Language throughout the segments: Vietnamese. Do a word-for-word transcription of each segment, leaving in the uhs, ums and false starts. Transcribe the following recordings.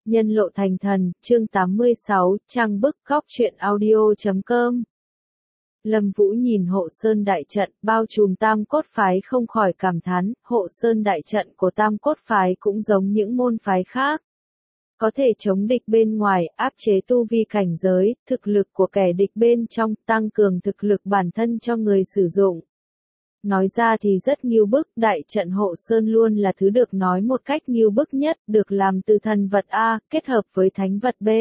Nhân lộ thành thần, chương tám mươi sáu, trang bức góc truyện audio chấm com. Lâm Vũ nhìn hộ sơn đại trận, bao trùm tam cốt phái không khỏi cảm thán, hộ sơn đại trận của tam cốt phái cũng giống những môn phái khác. Có thể chống địch bên ngoài, áp chế tu vi cảnh giới, thực lực của kẻ địch bên trong, tăng cường thực lực bản thân cho người sử dụng. Nói ra thì rất nghiêu bức, đại trận hộ sơn luôn là thứ được nói một cách nghiêu bức nhất, được làm từ thần vật A, kết hợp với thánh vật B.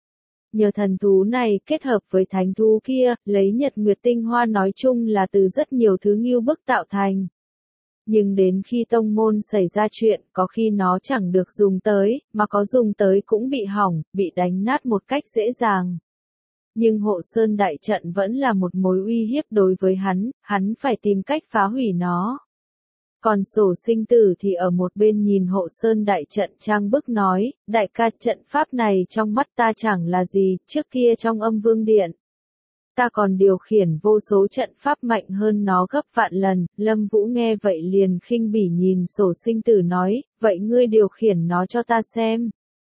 Nhờ thần thú này kết hợp với thánh thú kia, lấy nhật nguyệt tinh hoa nói chung là từ rất nhiều thứ nghiêu bức tạo thành. Nhưng đến khi tông môn xảy ra chuyện, có khi nó chẳng được dùng tới, mà có dùng tới cũng bị hỏng, bị đánh nát một cách dễ dàng. Nhưng hộ sơn đại trận vẫn là một mối uy hiếp đối với hắn, hắn phải tìm cách phá hủy nó. Còn Sổ Sinh Tử thì ở một bên nhìn hộ sơn đại trận trang bức nói, đại ca, trận pháp này trong mắt ta chẳng là gì, trước kia trong âm vương điện. Ta còn điều khiển vô số trận pháp mạnh hơn nó gấp vạn lần. Lâm Vũ nghe vậy liền khinh bỉ nhìn Sổ Sinh Tử nói, vậy ngươi điều khiển nó cho ta xem.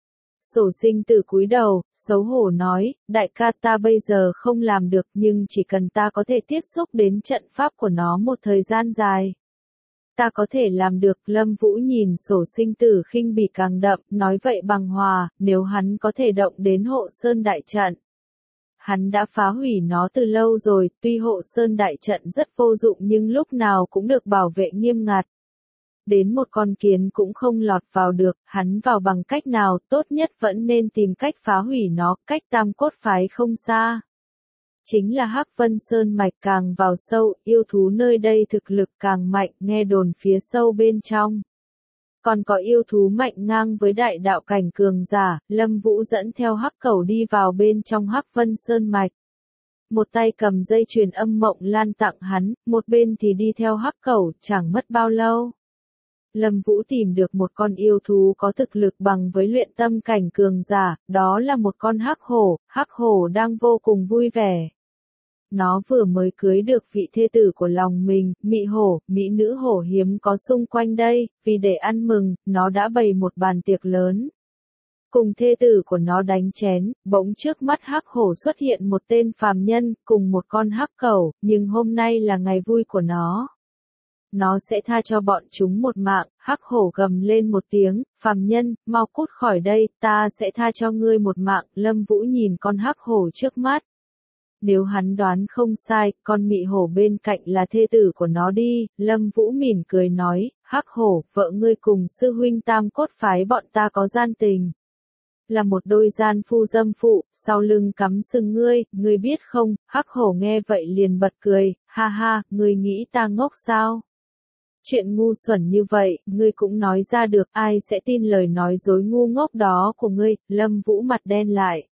Sổ Sinh Tử cúi đầu, xấu hổ nói, đại ca, ta bây giờ không làm được, nhưng chỉ cần ta có thể tiếp xúc đến trận pháp của nó một thời gian dài. Ta có thể làm được. Lâm Vũ nhìn Sổ Sinh Tử khinh bỉ càng đậm, nói vậy bằng hòa, nếu hắn có thể động đến hộ sơn đại trận. Hắn đã phá hủy nó từ lâu rồi, tuy hộ sơn đại trận rất vô dụng nhưng lúc nào cũng được bảo vệ nghiêm ngặt. Đến một con kiến cũng không lọt vào được, hắn vào bằng cách nào, tốt nhất vẫn nên tìm cách phá hủy nó, cách tam cốt phái không xa. Chính là Hắc Vân Sơn mạch, càng vào sâu, yêu thú nơi đây thực lực càng mạnh, nghe đồn phía sâu bên trong. Còn có yêu thú mạnh ngang với đại đạo cảnh cường giả. Lâm Vũ dẫn theo Hắc Cẩu đi vào bên trong Hắc Vân Sơn mạch. Một tay cầm dây chuyền âm mộng lan tặng hắn, một bên thì đi theo Hắc Cẩu, chẳng mất bao lâu. Lâm Vũ tìm được một con yêu thú có thực lực bằng với luyện tâm cảnh cường giả, đó là một con hắc hổ. Hắc hổ đang vô cùng vui vẻ. Nó vừa mới cưới được vị thê tử của lòng mình, mị hổ, mỹ nữ hổ hiếm có xung quanh đây, vì để ăn mừng, nó đã bày một bàn tiệc lớn. Cùng thê tử của nó đánh chén, bỗng trước mắt hắc hổ xuất hiện một tên phàm nhân, cùng một con hắc cẩu, nhưng hôm nay là ngày vui của nó. Nó sẽ tha cho bọn chúng một mạng. Hắc hổ gầm lên một tiếng, phàm nhân, mau cút khỏi đây, ta sẽ tha cho ngươi một mạng. Lâm Vũ nhìn con hắc hổ trước mắt. Nếu hắn đoán không sai, con mị hổ bên cạnh là thê tử của nó đi. Lâm Vũ mỉm cười nói, hắc hổ, vợ ngươi cùng sư huynh tam cốt phái bọn ta có gian tình. Là một đôi gian phu dâm phụ, sau lưng cắm sừng ngươi, ngươi biết không? Hắc hổ nghe vậy liền bật cười, ha ha, ngươi nghĩ ta ngốc sao? Chuyện ngu xuẩn như vậy, ngươi cũng nói ra được, ai sẽ tin lời nói dối ngu ngốc đó của ngươi? Lâm Vũ mặt đen lại.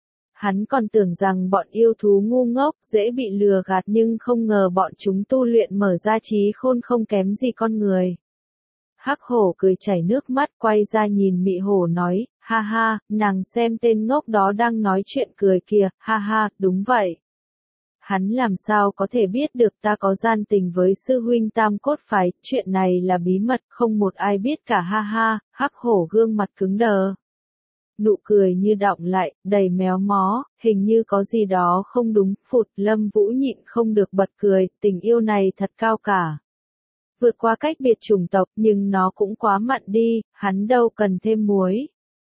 Hắn còn tưởng rằng bọn yêu thú ngu ngốc, dễ bị lừa gạt, nhưng không ngờ bọn chúng tu luyện mở ra trí khôn không kém gì con người. Hắc hổ cười chảy nước mắt, quay ra nhìn mị hổ nói, ha ha, nàng xem tên ngốc đó đang nói chuyện cười kìa, ha ha, đúng vậy. Hắn làm sao có thể biết được ta có gian tình với sư huynh tam cốt phái, chuyện này là bí mật, không một ai biết cả, ha ha. Hắc hổ gương mặt cứng đờ. Nụ cười như đọng lại, đầy méo mó, hình như có gì đó không đúng. Phụt, Lâm Vũ nhịn không được bật cười, tình yêu này thật cao cả. Vượt qua cách biệt chủng tộc, nhưng nó cũng quá mặn đi, hắn đâu cần thêm muối.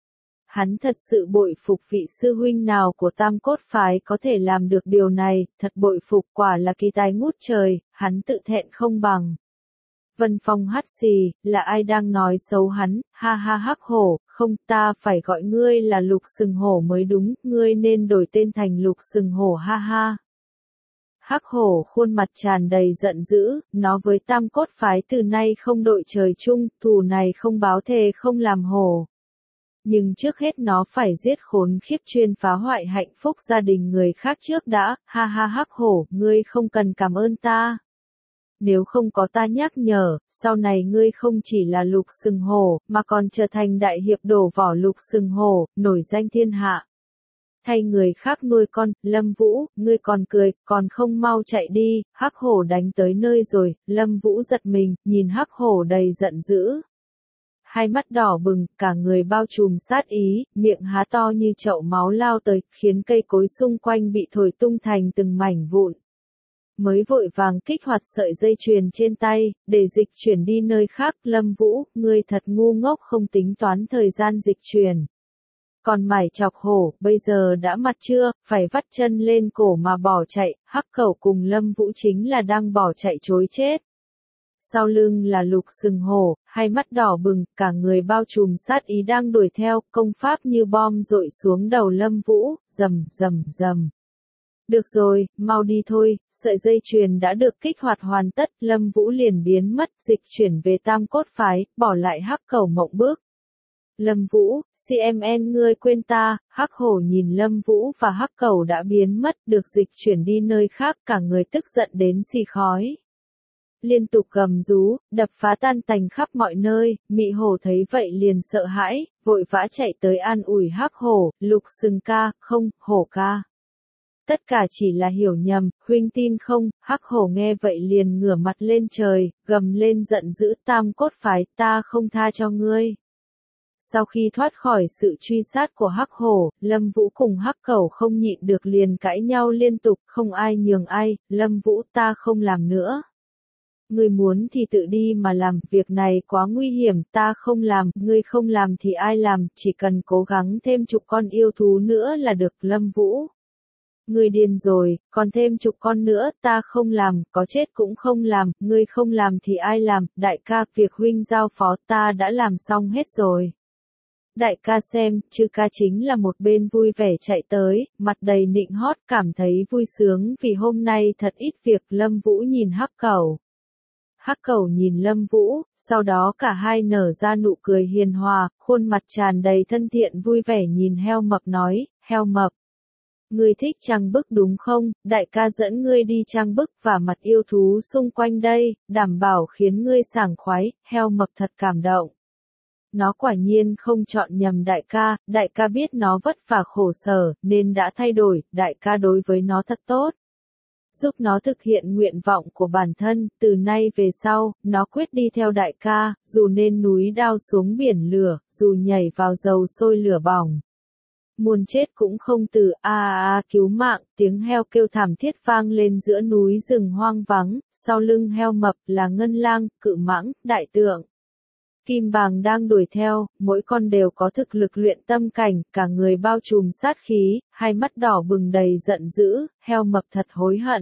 Hắn thật sự bội phục vị sư huynh nào của tam cốt phái có thể làm được điều này, thật bội phục, quả là kỳ tài ngút trời, hắn tự thẹn không bằng. Vân Phong hắt xì, là ai đang nói xấu hắn? Ha ha, hắc hổ, không, ta phải gọi ngươi là Lục Sừng Hổ mới đúng, ngươi nên đổi tên thành Lục Sừng Hổ, ha ha. Hắc hổ khuôn mặt tràn đầy giận dữ, nó với tam cốt phái từ nay không đội trời chung, thù này không báo thề không làm hổ. Nhưng trước hết nó phải giết khốn khiếp chuyên phá hoại hạnh phúc gia đình người khác trước đã. Ha ha, hắc hổ, ngươi không cần cảm ơn ta. Nếu không có ta nhắc nhở, sau này ngươi không chỉ là Lục Sừng Hổ, mà còn trở thành đại hiệp đổ vỏ Lục Sừng Hổ, nổi danh thiên hạ. Thay người khác nuôi con. Lâm Vũ, ngươi còn cười, còn không mau chạy đi. Hắc hổ đánh tới nơi rồi. Lâm Vũ giật mình, nhìn hắc hổ đầy giận dữ. hai mắt đỏ bừng, cả người bao trùm sát ý, miệng há to như chậu máu lao tới, khiến cây cối xung quanh bị thổi tung thành từng mảnh vụn. Mới vội vàng kích hoạt sợi dây chuyền trên tay, để dịch chuyển đi nơi khác. Lâm Vũ, ngươi thật ngu ngốc không tính toán thời gian dịch chuyển. Còn mải chọc hổ, bây giờ đã mặt chưa, phải vắt chân lên cổ mà bỏ chạy. Hắc Cẩu cùng Lâm Vũ chính là đang bỏ chạy trối chết. Sau lưng là Lục Sừng Hổ, hai mắt đỏ bừng, cả người bao trùm sát ý đang đuổi theo, công pháp như bom dội xuống đầu Lâm Vũ, rầm rầm rầm. Được rồi, mau đi thôi, sợi dây chuyền đã được kích hoạt hoàn tất, Lâm Vũ liền biến mất, dịch chuyển về Tam Cốt Phái, bỏ lại Hắc Cẩu mộng bước. Lâm Vũ, xê em en ngươi quên ta, Hắc Hổ nhìn Lâm Vũ và Hắc Cẩu đã biến mất, được dịch chuyển đi nơi khác, cả người tức giận đến xì khói. Liên tục gầm rú, đập phá tan tành khắp mọi nơi, Mị Hổ thấy vậy liền sợ hãi, vội vã chạy tới an ủi Hắc Hổ, Lục Sừng ca, không, Hổ ca. Tất cả chỉ là hiểu nhầm, huynh tin không? Hắc Hổ nghe vậy liền ngửa mặt lên trời, gầm lên giận dữ, Tam Cốt Phái, ta không tha cho ngươi. Sau khi thoát khỏi sự truy sát của Hắc Hổ, Lâm Vũ cùng Hắc Cẩu không nhịn được liền cãi nhau liên tục, không ai nhường ai. Lâm Vũ, ta không làm nữa. Ngươi muốn thì tự đi mà làm, việc này quá nguy hiểm, ta không làm, ngươi không làm thì ai làm, chỉ cần cố gắng thêm chục con yêu thú nữa là được. Lâm Vũ, ngươi điên rồi, còn thêm chục con nữa, ta không làm, có chết cũng không làm, ngươi không làm thì ai làm, đại ca, việc huynh giao phó ta đã làm xong hết rồi. Đại ca xem, Chư ca chính là một bên vui vẻ chạy tới, mặt đầy nịnh hót, cảm thấy vui sướng vì hôm nay thật ít việc. Lâm Vũ nhìn Hắc Cẩu. Hắc Cẩu nhìn Lâm Vũ, sau đó cả hai nở ra nụ cười hiền hòa, khuôn mặt tràn đầy thân thiện vui vẻ nhìn Heo Mập nói, Heo Mập. Ngươi thích trang bức đúng không, đại ca dẫn ngươi đi trang bức và mặt yêu thú xung quanh đây, đảm bảo khiến ngươi sảng khoái. Heo Mập thật cảm động. Nó quả nhiên không chọn nhầm đại ca, đại ca biết nó vất vả khổ sở, nên đã thay đổi, đại ca đối với nó thật tốt. Giúp nó thực hiện nguyện vọng của bản thân, từ nay về sau, nó quyết đi theo đại ca, dù lên núi đao xuống biển lửa, dù nhảy vào dầu sôi lửa bỏng. Muốn chết cũng không từ, a a a cứu mạng, tiếng heo kêu thảm thiết vang lên giữa núi rừng hoang vắng, sau lưng Heo Mập là Ngân Lang, Cự Mãng, Đại Tượng. Kim Bàng đang đuổi theo, mỗi con đều có thực lực luyện tâm cảnh, cả người bao trùm sát khí, hai mắt đỏ bừng đầy giận dữ. Heo Mập thật hối hận.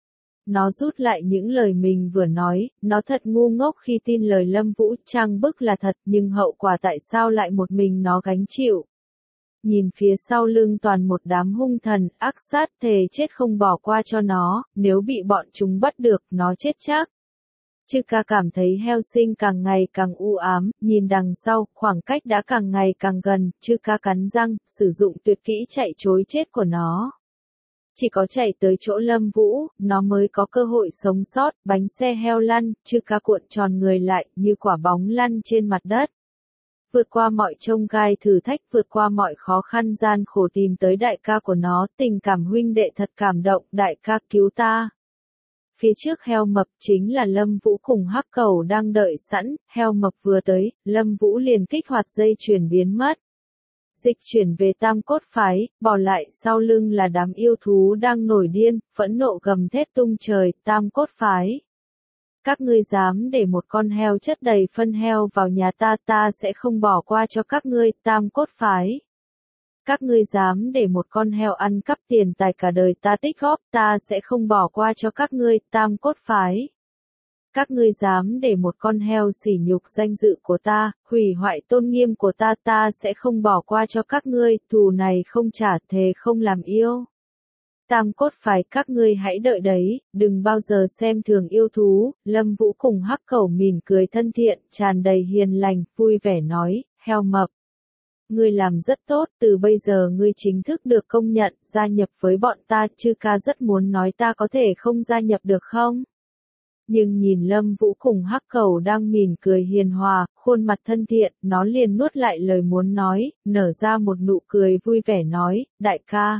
Nó rút lại những lời mình vừa nói, nó thật ngu ngốc khi tin lời Lâm Vũ, trang bức là thật, nhưng hậu quả tại sao lại một mình nó gánh chịu. Nhìn phía sau lưng toàn một đám hung thần, ác sát, thề chết không bỏ qua cho nó, nếu bị bọn chúng bắt được, nó chết chắc. Chư ca cảm thấy heo sinh càng ngày càng u ám, nhìn đằng sau, khoảng cách đã càng ngày càng gần, chư ca cắn răng, sử dụng tuyệt kỹ chạy trối chết của nó. Chỉ có chạy tới chỗ Lâm Vũ, nó mới có cơ hội sống sót, bánh xe heo lăn, chư ca cuộn tròn người lại, như quả bóng lăn trên mặt đất. Vượt qua mọi chông gai thử thách, vượt qua mọi khó khăn gian khổ tìm tới đại ca của nó, tình cảm huynh đệ thật cảm động, đại ca cứu ta. Phía trước Heo Mập chính là Lâm Vũ cùng Hắc Cẩu đang đợi sẵn, Heo Mập vừa tới, Lâm Vũ liền kích hoạt dây chuyền biến mất. Dịch chuyển về Tam Cốt Phái, bỏ lại sau lưng là đám yêu thú đang nổi điên, phẫn nộ gầm thét tung trời. Tam Cốt Phái, các ngươi dám để một con heo chất đầy phân heo vào nhà ta, ta sẽ không bỏ qua cho các ngươi. Tam Cốt Phái, các ngươi dám để một con heo ăn cắp tiền tài cả đời ta tích góp, ta sẽ không bỏ qua cho các ngươi. Tam Cốt Phái, các ngươi dám để một con heo sỉ nhục danh dự của ta, hủy hoại tôn nghiêm của ta, ta sẽ không bỏ qua cho các ngươi, thù này không trả, thề không làm yêu. Tam Cốt Phái, các ngươi hãy đợi đấy, đừng bao giờ xem thường yêu thú. Lâm Vũ cùng Hắc Cẩu mỉm cười thân thiện, tràn đầy hiền lành, vui vẻ nói, Heo Mập. Ngươi làm rất tốt, từ bây giờ ngươi chính thức được công nhận, gia nhập với bọn ta. Chư ca rất muốn nói ta có thể không gia nhập được không? Nhưng nhìn Lâm Vũ cùng Hắc Cẩu đang mỉm cười hiền hòa, khuôn mặt thân thiện, nó liền nuốt lại lời muốn nói, nở ra một nụ cười vui vẻ nói, đại ca.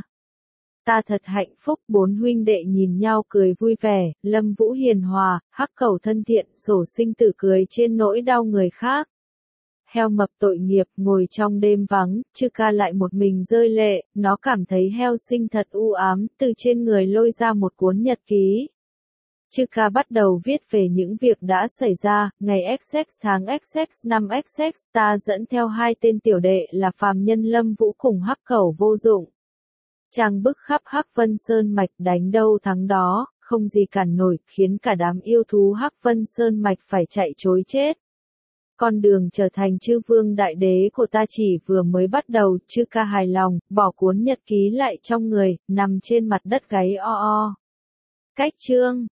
Ta thật hạnh phúc. Bốn huynh đệ nhìn nhau cười vui vẻ, Lâm Vũ hiền hòa, Hắc Cẩu thân thiện, sổ sinh tử cười trên nỗi đau người khác. heo mập tội nghiệp, ngồi trong đêm vắng, Chư Ca lại một mình rơi lệ, nó cảm thấy heo sinh thật u ám, từ trên người lôi ra một cuốn nhật ký. Chư Ca bắt đầu viết về những việc đã xảy ra, ngày xx tháng xx năm xx, ta dẫn theo hai tên tiểu đệ là phàm nhân Lâm Vũ cùng hắc cẩu vô dụng. Trang bức khắp Hắc Vân Sơn Mạch, đánh đâu thắng đó, không gì cản nổi, khiến cả đám yêu thú Hắc Vân Sơn Mạch phải chạy trối chết. Con đường trở thành chư vương đại đế của ta chỉ vừa mới bắt đầu, Chư Ca hài lòng, bỏ cuốn nhật ký lại trong người, nằm trên mặt đất gáy o o. Cách chương